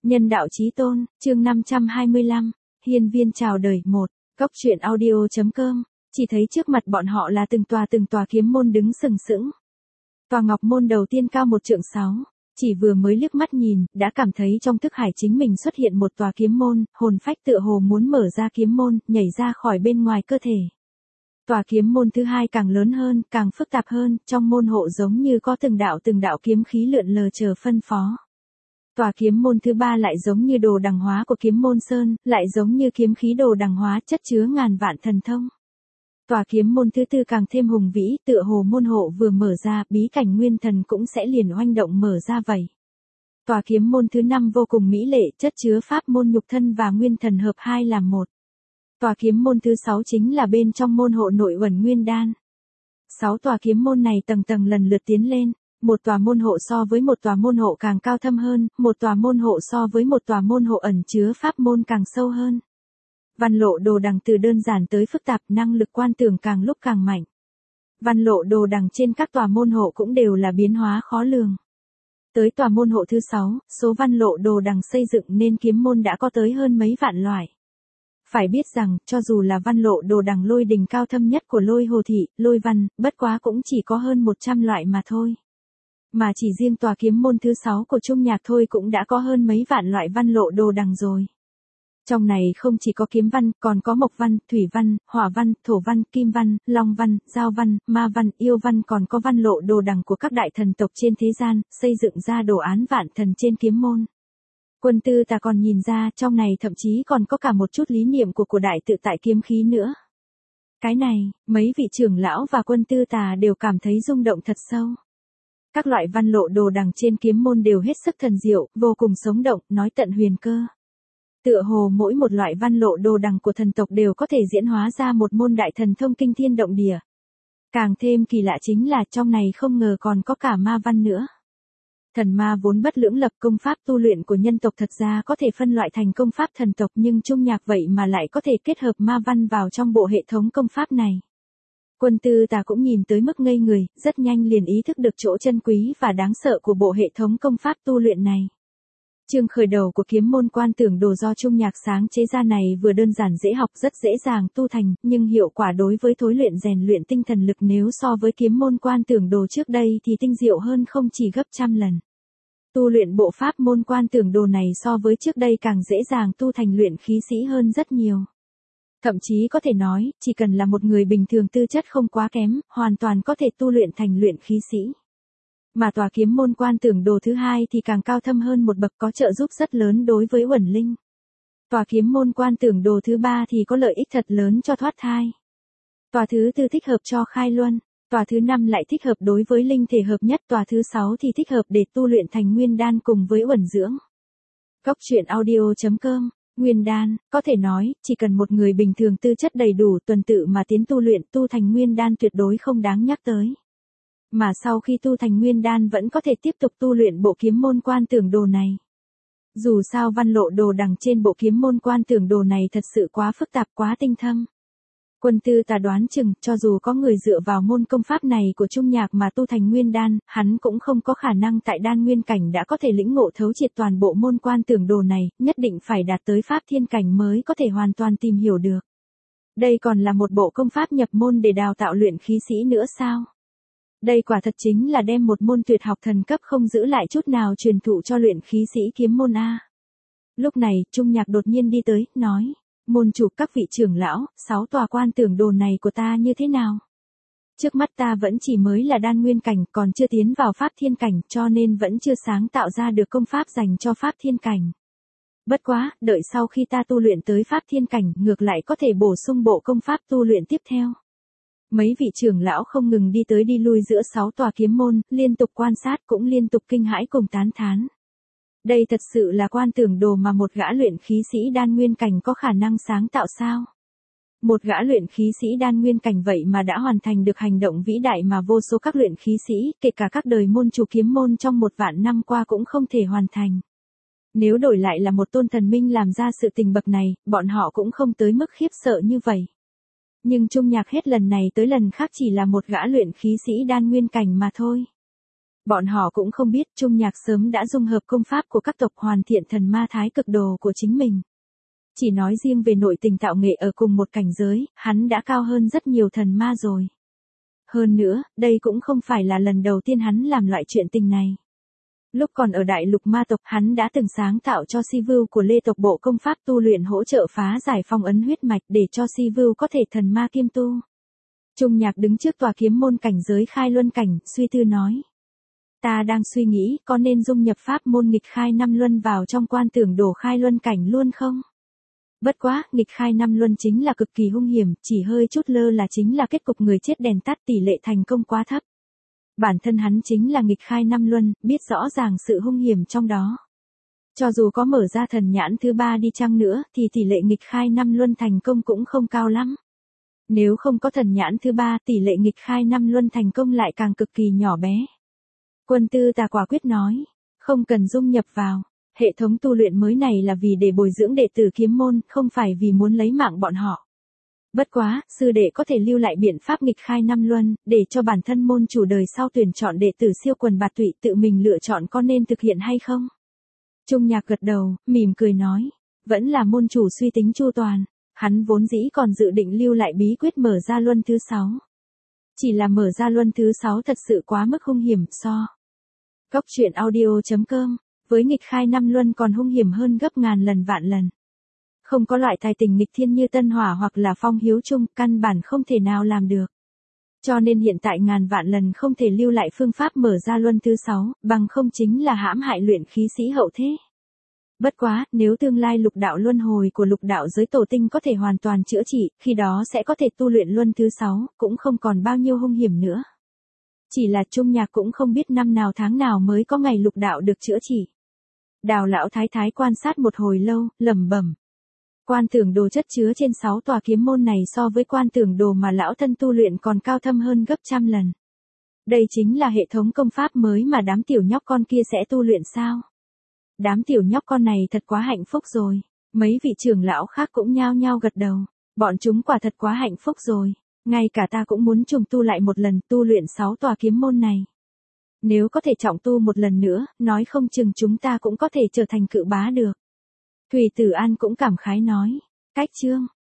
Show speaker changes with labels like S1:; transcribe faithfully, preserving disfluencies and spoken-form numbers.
S1: Nhân đạo chí tôn, chương năm trăm hai mươi lăm, hiên viên chào đời một, Cốc truyện audio.com, chỉ thấy trước mặt bọn họ là từng tòa từng tòa kiếm môn đứng sừng sững. Tòa ngọc môn đầu tiên cao một trượng sáu, chỉ vừa mới liếc mắt nhìn, đã cảm thấy trong thức hải chính mình xuất hiện một tòa kiếm môn, hồn phách tựa hồ muốn mở ra kiếm môn, nhảy ra khỏi bên ngoài cơ thể. Tòa kiếm môn thứ hai càng lớn hơn, càng phức tạp hơn, trong môn hộ giống như có từng đạo từng đạo kiếm khí lượn lờ chờ phân phó. Tòa kiếm môn thứ ba lại giống như đồ đằng hóa của kiếm môn sơn, lại giống như kiếm khí đồ đằng hóa chất chứa ngàn vạn thần thông. Tòa kiếm môn thứ tư càng thêm hùng vĩ, tựa hồ môn hộ vừa mở ra, bí cảnh nguyên thần cũng sẽ liền oanh động mở ra vậy. Tòa kiếm môn thứ năm vô cùng mỹ lệ, chất chứa pháp môn nhục thân và nguyên thần hợp hai làm một. Tòa kiếm môn thứ sáu chính là bên trong môn hộ nội uẩn nguyên đan. Sáu tòa kiếm môn này tầng tầng lần lượt tiến lên, một tòa môn hộ so với một tòa môn hộ càng cao thâm hơn, một tòa môn hộ so với một tòa môn hộ ẩn chứa pháp môn càng sâu hơn. Văn lộ đồ đằng từ đơn giản tới phức tạp, năng lực quan tưởng càng lúc càng mạnh. Văn lộ đồ đằng trên các tòa môn hộ cũng đều là biến hóa khó lường. Tới tòa môn hộ thứ sáu, số văn lộ đồ đằng xây dựng nên kiếm môn đã có tới hơn mấy vạn loại. Phải biết rằng, cho dù là văn lộ đồ đằng lôi đỉnh cao thâm nhất của lôi hồ thị, lôi văn, bất quá cũng chỉ có hơn một trăm loại mà thôi. Mà chỉ riêng tòa kiếm môn thứ sáu của Trung Nhạc thôi cũng đã có hơn mấy vạn loại văn lộ đồ đằng rồi. Trong này không chỉ có kiếm văn, còn có mộc văn, thủy văn, hỏa văn, thổ văn, kim văn, long văn, giao văn, ma văn, yêu văn, còn có văn lộ đồ đằng của các đại thần tộc trên thế gian, xây dựng ra đồ án vạn thần trên kiếm môn. Quân Tư Tà còn nhìn ra, trong này thậm chí còn có cả một chút lý niệm của của đại tự tại kiếm khí nữa. Cái này, mấy vị trưởng lão và Quân Tư Tà đều cảm thấy rung động thật sâu. Các loại văn lộ đồ đằng trên kiếm môn đều hết sức thần diệu, vô cùng sống động, nói tận huyền cơ. Tựa hồ mỗi một loại văn lộ đồ đằng của thần tộc đều có thể diễn hóa ra một môn đại thần thông kinh thiên động địa. Càng thêm kỳ lạ chính là trong này không ngờ còn có cả ma văn nữa. Thần ma vốn bất lưỡng lập, công pháp tu luyện của nhân tộc thật ra có thể phân loại thành công pháp thần tộc, nhưng Trung Nhạc vậy mà lại có thể kết hợp ma văn vào trong bộ hệ thống công pháp này. Quân Tư Tà cũng nhìn tới mức ngây người, rất nhanh liền ý thức được chỗ chân quý và đáng sợ của bộ hệ thống công pháp tu luyện này. Chương khởi đầu của kiếm môn quan tưởng đồ do Trung Nhạc sáng chế ra này vừa đơn giản dễ học, rất dễ dàng tu thành, nhưng hiệu quả đối với thối luyện rèn luyện tinh thần lực nếu so với kiếm môn quan tưởng đồ trước đây thì tinh diệu hơn không chỉ gấp trăm lần. Tu luyện bộ pháp môn quan tưởng đồ này so với trước đây càng dễ dàng tu thành luyện khí sĩ hơn rất nhiều. Thậm chí có thể nói, chỉ cần là một người bình thường tư chất không quá kém, hoàn toàn có thể tu luyện thành luyện khí sĩ. Mà tòa kiếm môn quan tưởng đồ thứ hai thì càng cao thâm hơn một bậc, có trợ giúp rất lớn đối với uẩn linh. Tòa kiếm môn quan tưởng đồ thứ ba thì có lợi ích thật lớn cho thoát thai. Tòa thứ tư thích hợp cho khai luân. Tòa thứ năm lại thích hợp đối với linh thể hợp nhất. Tòa thứ sáu thì thích hợp để tu luyện thành nguyên đan cùng với uẩn dưỡng. Cốc truyện audio.com. Nguyên đan, có thể nói, chỉ cần một người bình thường tư chất đầy đủ tuần tự mà tiến tu luyện tu thành nguyên đan tuyệt đối không đáng nhắc tới. Mà sau khi tu thành nguyên đan vẫn có thể tiếp tục tu luyện bộ kiếm môn quan tưởng đồ này. Dù sao văn lộ đồ đằng trên bộ kiếm môn quan tưởng đồ này thật sự quá phức tạp, quá tinh thâm. Quân Tư Tà đoán chừng, cho dù có người dựa vào môn công pháp này của Trung Nhạc mà tu thành nguyên đan, hắn cũng không có khả năng tại đan nguyên cảnh đã có thể lĩnh ngộ thấu triệt toàn bộ môn quan tưởng đồ này, nhất định phải đạt tới pháp thiên cảnh mới có thể hoàn toàn tìm hiểu được. Đây còn là một bộ công pháp nhập môn để đào tạo luyện khí sĩ nữa sao? Đây quả thật chính là đem một môn tuyệt học thần cấp không giữ lại chút nào truyền thụ cho luyện khí sĩ kiếm môn A. Lúc này, Trung Nhạc đột nhiên đi tới, nói. Môn chủ, các vị trưởng lão, sáu tòa quan tưởng đồ này của ta như thế nào? Trước mắt ta vẫn chỉ mới là đan nguyên cảnh, còn chưa tiến vào pháp thiên cảnh, cho nên vẫn chưa sáng tạo ra được công pháp dành cho pháp thiên cảnh. Bất quá, đợi sau khi ta tu luyện tới pháp thiên cảnh, ngược lại có thể bổ sung bộ công pháp tu luyện tiếp theo. Mấy vị trưởng lão không ngừng đi tới đi lui giữa sáu tòa kiếm môn, liên tục quan sát cũng liên tục kinh hãi cùng tán thán. Đây thật sự là quan tưởng đồ mà một gã luyện khí sĩ đan nguyên cảnh có khả năng sáng tạo sao? Một gã luyện khí sĩ đan nguyên cảnh vậy mà đã hoàn thành được hành động vĩ đại mà vô số các luyện khí sĩ, kể cả các đời môn chủ kiếm môn trong một vạn năm qua cũng không thể hoàn thành. Nếu đổi lại là một tôn thần minh làm ra sự tình bậc này, bọn họ cũng không tới mức khiếp sợ như vậy. Nhưng Trung Nhạc hết lần này tới lần khác chỉ là một gã luyện khí sĩ đan nguyên cảnh mà thôi. Bọn họ cũng không biết Trung Nhạc sớm đã dung hợp công pháp của các tộc hoàn thiện thần ma thái cực đồ của chính mình. Chỉ nói riêng về nội tình tạo nghệ ở cùng một cảnh giới, hắn đã cao hơn rất nhiều thần ma rồi. Hơn nữa, đây cũng không phải là lần đầu tiên hắn làm loại chuyện tình này. Lúc còn ở đại lục ma tộc, hắn đã từng sáng tạo cho Si Vưu của Lê tộc bộ công pháp tu luyện hỗ trợ phá giải phong ấn huyết mạch để cho Si Vưu có thể thần ma kiêm tu. Trung Nhạc đứng trước tòa kiếm môn cảnh giới khai luân cảnh, suy tư nói. Ta đang suy nghĩ có nên dung nhập pháp môn nghịch khai năm luân vào trong quan tưởng đồ khai luân cảnh luôn không? Bất quá, nghịch khai năm luân chính là cực kỳ hung hiểm, chỉ hơi chút lơ là chính là kết cục người chết đèn tắt, tỷ lệ thành công quá thấp. Bản thân hắn chính là nghịch khai năm luân, biết rõ ràng sự hung hiểm trong đó. Cho dù có mở ra thần nhãn thứ ba đi chăng nữa, thì tỷ lệ nghịch khai năm luân thành công cũng không cao lắm. Nếu không có thần nhãn thứ ba, tỷ lệ nghịch khai năm luân thành công lại càng cực kỳ nhỏ bé. Quân Tư Tà quả quyết nói, không cần dung nhập vào. Hệ thống tu luyện mới này là vì để bồi dưỡng đệ tử kiếm môn, không phải vì muốn lấy mạng bọn họ. Bất quá, sư đệ có thể lưu lại biện pháp nghịch khai năm luân, để cho bản thân môn chủ đời sau tuyển chọn đệ tử siêu quần bạt tụy tự mình lựa chọn có nên thực hiện hay không? Trung Nhạc gật đầu, mỉm cười nói, vẫn là môn chủ suy tính chu toàn, hắn vốn dĩ còn dự định lưu lại bí quyết mở ra luân thứ sáu. Chỉ là mở ra luân thứ sáu thật sự quá mức hung hiểm so. Cốc truyện audio chấm com, với nghịch khai năm luân còn hung hiểm hơn gấp ngàn lần vạn lần. Không có loại tài tình nghịch thiên như Tân Hỏa hoặc là Phong Hiếu Trung, căn bản không thể nào làm được. Cho nên hiện tại ngàn vạn lần không thể lưu lại phương pháp mở ra luân thứ sáu, bằng không chính là hãm hại luyện khí sĩ hậu thế. Bất quá, nếu tương lai lục đạo luân hồi của lục đạo giới tổ tinh có thể hoàn toàn chữa trị, khi đó sẽ có thể tu luyện luân thứ sáu, cũng không còn bao nhiêu hung hiểm nữa. Chỉ là Trung Nhạc cũng không biết năm nào tháng nào mới có ngày lục đạo được chữa trị. Đào lão thái thái quan sát một hồi lâu, lẩm bẩm. Quan tưởng đồ chất chứa trên sáu tòa kiếm môn này so với quan tưởng đồ mà lão thân tu luyện còn cao thâm hơn gấp trăm lần. Đây chính là hệ thống công pháp mới mà đám tiểu nhóc con kia sẽ tu luyện sao? Đám tiểu nhóc con này thật quá hạnh phúc rồi. Mấy vị trưởng lão khác cũng nhao nhao gật đầu. Bọn chúng quả thật quá hạnh phúc rồi. Ngay cả ta cũng muốn trùng tu lại một lần tu luyện sáu tòa kiếm môn này. Nếu có thể trọng tu một lần nữa, nói không chừng chúng ta cũng có thể trở thành cự bá được. Thủy Tử An cũng cảm khái nói. Cách chương.